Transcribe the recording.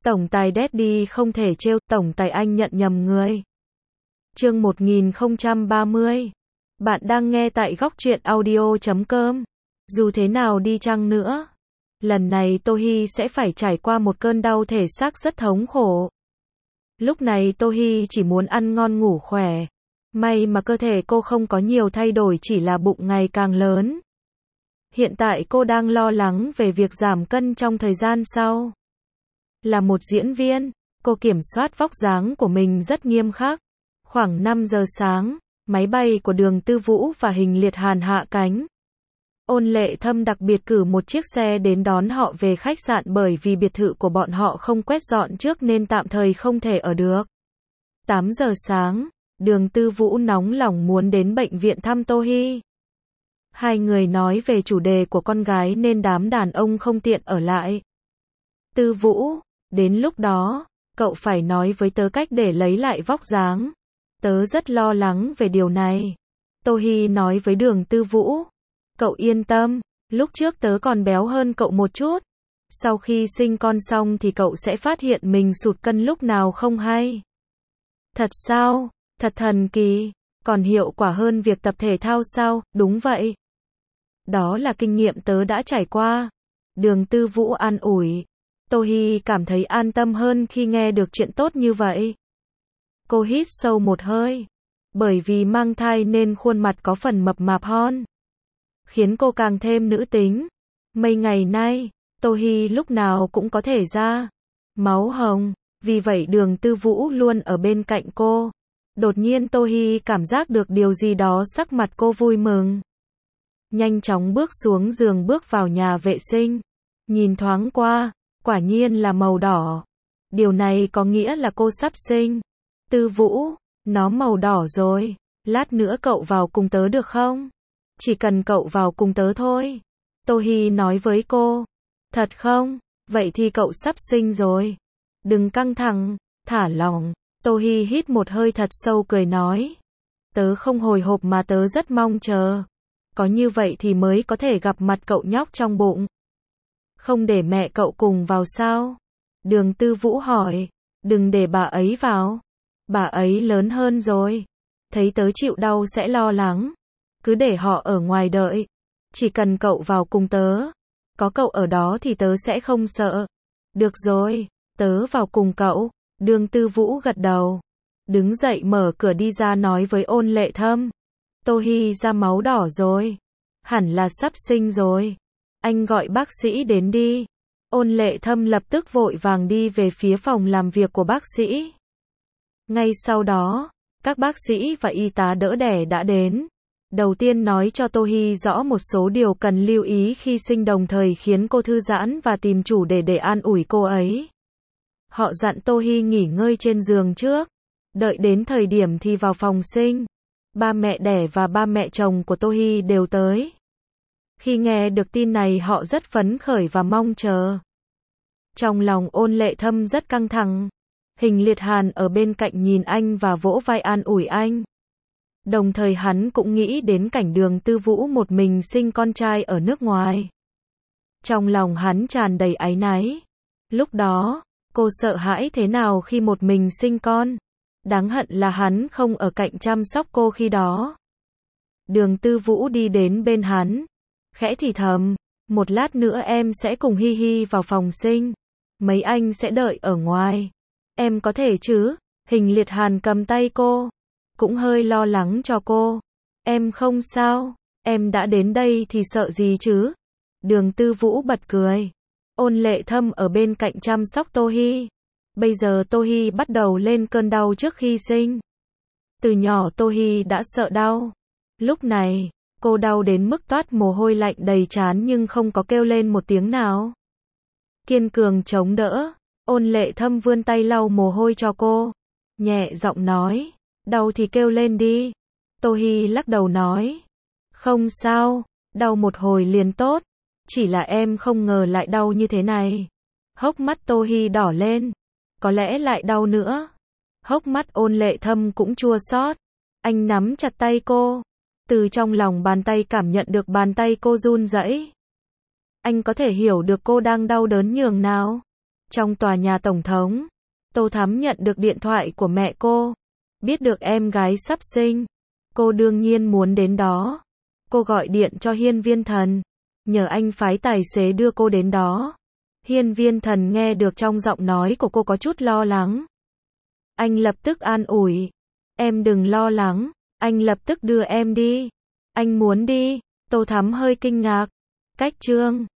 Tổng tài Daddy không thể trêu, tổng tài anh nhận nhầm người. Chương 1030. Bạn đang nghe tại góc truyện audio.com. Dù thế nào đi chăng nữa, lần này Tohi sẽ phải trải qua một cơn đau thể xác rất thống khổ. Lúc này Tohi chỉ muốn ăn ngon ngủ khỏe. May mà cơ thể cô không có nhiều thay đổi, chỉ là bụng ngày càng lớn. Hiện tại cô đang lo lắng về việc giảm cân trong thời gian sau. Là một diễn viên, cô kiểm soát vóc dáng của mình rất nghiêm khắc. Khoảng 5 giờ sáng, máy bay của Đường Tư Vũ và Hình Liệt Hàn hạ cánh. Ôn Lệ Thâm đặc biệt cử một chiếc xe đến đón họ về khách sạn bởi vì biệt thự của bọn họ không quét dọn trước nên tạm thời không thể ở được. 8 giờ sáng, Đường Tư Vũ nóng lòng muốn đến bệnh viện thăm Tohi. Hai người nói về chủ đề của con gái nên đám đàn ông không tiện ở lại. Tư Vũ, đến lúc đó, cậu phải nói với tớ cách để lấy lại vóc dáng. Tớ rất lo lắng về điều này. Tohi nói với Đường Tư Vũ. Cậu yên tâm, lúc trước tớ còn béo hơn cậu một chút. Sau khi sinh con xong thì cậu sẽ phát hiện mình sụt cân lúc nào không hay. Thật sao? Thật thần kỳ. Còn hiệu quả hơn việc tập thể thao sao? Đúng vậy. Đó là kinh nghiệm tớ đã trải qua. Đường Tư Vũ an ủi. Tohi cảm thấy an tâm hơn khi nghe được chuyện tốt như vậy. Cô hít sâu một hơi. Bởi vì mang thai nên khuôn mặt có phần mập mạp hơn, khiến cô càng thêm nữ tính. Mấy ngày nay, Tohi lúc nào cũng có thể ra máu hồng, vì vậy Đường Tư Vũ luôn ở bên cạnh cô. Đột nhiên Tohi cảm giác được điều gì đó, sắc mặt cô vui mừng. Nhanh chóng bước xuống giường bước vào nhà vệ sinh. Nhìn thoáng qua, quả nhiên là màu đỏ. Điều này có nghĩa là cô sắp sinh. Tư Vũ, nó màu đỏ rồi. Lát nữa cậu vào cùng tớ được không? Chỉ cần cậu vào cùng tớ thôi. Tohi nói với cô. Thật không? Vậy thì cậu sắp sinh rồi. Đừng căng thẳng, thả lỏng. Tohi hít một hơi thật sâu cười nói. Tớ không hồi hộp mà tớ rất mong chờ. Có như vậy thì mới có thể gặp mặt cậu nhóc trong bụng. Không để mẹ cậu cùng vào sao? Đường Tư Vũ hỏi. Đừng để bà ấy vào. Bà ấy lớn hơn rồi. Thấy tớ chịu đau sẽ lo lắng. Cứ để họ ở ngoài đợi. Chỉ cần cậu vào cùng tớ. Có cậu ở đó thì tớ sẽ không sợ. Được rồi, tớ vào cùng cậu. Đường Tư Vũ gật đầu. Đứng dậy mở cửa đi ra nói với Ôn Lệ Thâm. Tohi ra máu đỏ rồi. Hẳn là sắp sinh rồi. Anh gọi bác sĩ đến đi. Ôn Lệ Thâm lập tức vội vàng đi về phía phòng làm việc của bác sĩ. Ngay sau đó, các bác sĩ và y tá đỡ đẻ đã đến. Đầu tiên nói cho Tohi rõ một số điều cần lưu ý khi sinh, đồng thời khiến cô thư giãn và tìm chủ đề để an ủi cô ấy. Họ dặn Tohi nghỉ ngơi trên giường trước. Đợi đến thời điểm thì vào phòng sinh. Ba mẹ đẻ và ba mẹ chồng của Tohi đều tới. Khi nghe được tin này họ rất phấn khởi và mong chờ. Trong lòng Ôn Lệ Thâm rất căng thẳng. Hình Liệt Hàn ở bên cạnh nhìn anh và vỗ vai an ủi anh. Đồng thời hắn cũng nghĩ đến cảnh Đường Tư Vũ một mình sinh con trai ở nước ngoài. Trong lòng hắn tràn đầy áy náy. Lúc đó, cô sợ hãi thế nào khi một mình sinh con. Đáng hận là hắn không ở cạnh chăm sóc cô khi đó. Đường Tư Vũ đi đến bên hắn. Khẽ thì thầm, một lát nữa em sẽ cùng Hi Hi vào phòng sinh. Mấy anh sẽ đợi ở ngoài. Em có thể chứ? Hình Liệt Hàn cầm tay cô. Cũng hơi lo lắng cho cô. Em không sao. Em đã đến đây thì sợ gì chứ? Đường Tư Vũ bật cười. Ôn Lệ Thâm ở bên cạnh chăm sóc Tohi. Bây giờ Tohi bắt đầu lên cơn đau trước khi sinh. Từ nhỏ Tohi đã sợ đau. Lúc này, cô đau đến mức toát mồ hôi lạnh đầy trán nhưng không có kêu lên một tiếng nào. Kiên cường chống đỡ. Ôn Lệ Thâm vươn tay lau mồ hôi cho cô. Nhẹ giọng nói. Đau thì kêu lên đi. Tohi lắc đầu nói. Không sao, đau một hồi liền tốt. Chỉ là em không ngờ lại đau như thế này. Hốc mắt Tohi đỏ lên. Có lẽ lại đau nữa. Hốc mắt Ôn Lệ Thâm cũng chua xót. Anh nắm chặt tay cô. Từ trong lòng bàn tay cảm nhận được bàn tay cô run rẩy. Anh có thể hiểu được cô đang đau đớn nhường nào. Trong tòa nhà tổng thống, Tô Thắm nhận được điện thoại của mẹ cô. Biết được em gái sắp sinh, cô đương nhiên muốn đến đó. Cô gọi điện cho Hiên Viên Thần, nhờ anh phái tài xế đưa cô đến đó. Hiên Viên Thần nghe được trong giọng nói của cô có chút lo lắng. Anh lập tức an ủi. Em đừng lo lắng, anh lập tức đưa em đi. Anh muốn đi. Tô Thắm hơi kinh ngạc. Cách chương